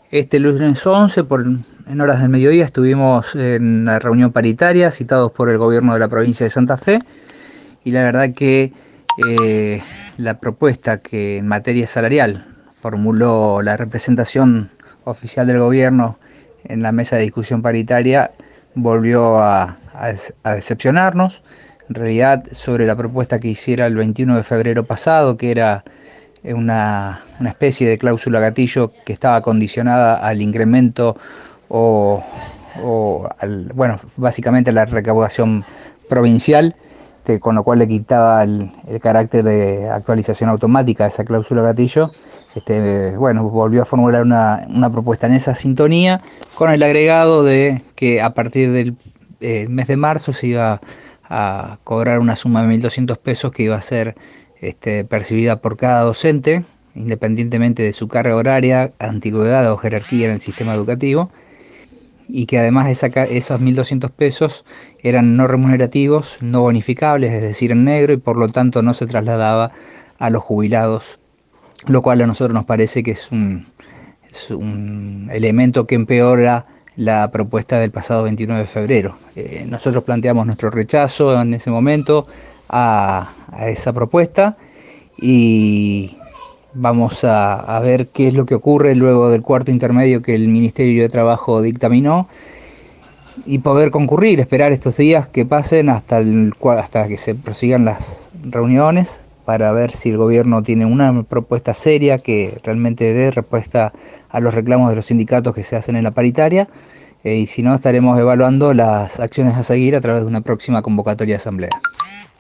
Este lunes 11, en horas del mediodía, estuvimos en la reunión paritaria citados por el gobierno de la provincia de Santa Fe y la verdad que eh, la propuesta que en materia salarial formuló la representación oficial del gobierno en la mesa de discusión paritaria volvió a decepcionarnos. En realidad, sobre la propuesta que hiciera el 21 de febrero pasado, que era una especie de cláusula gatillo que estaba condicionada al incremento o, bueno, básicamente a la recaudación provincial, con lo cual le quitaba el carácter de actualización automática de esa cláusula gatillo. Bueno, volvió a formular una propuesta en esa sintonía, con el agregado de que a partir del mes de marzo se iba a cobrar una suma de 1.200 pesos que iba a ser percibida por cada docente, independientemente de su carga horaria, antigüedad o jerarquía en el sistema educativo, y que además esos 1.200 pesos eran no remunerativos, no bonificables, es decir, en negro, y por lo tanto no se trasladaba a los jubilados, lo cual a nosotros nos parece que es un elemento que empeora la propuesta del pasado 29 de febrero. Nosotros planteamos nuestro rechazo en ese momento a esa propuesta y vamos a ver qué es lo que ocurre luego del cuarto intermedio que el Ministerio de Trabajo dictaminó y poder concurrir, esperar estos días que pasen hasta que se prosigan las reuniones para ver si el gobierno tiene una propuesta seria que realmente dé respuesta a los reclamos de los sindicatos que se hacen en la paritaria, y si no estaremos evaluando las acciones a seguir a través de una próxima convocatoria de asamblea.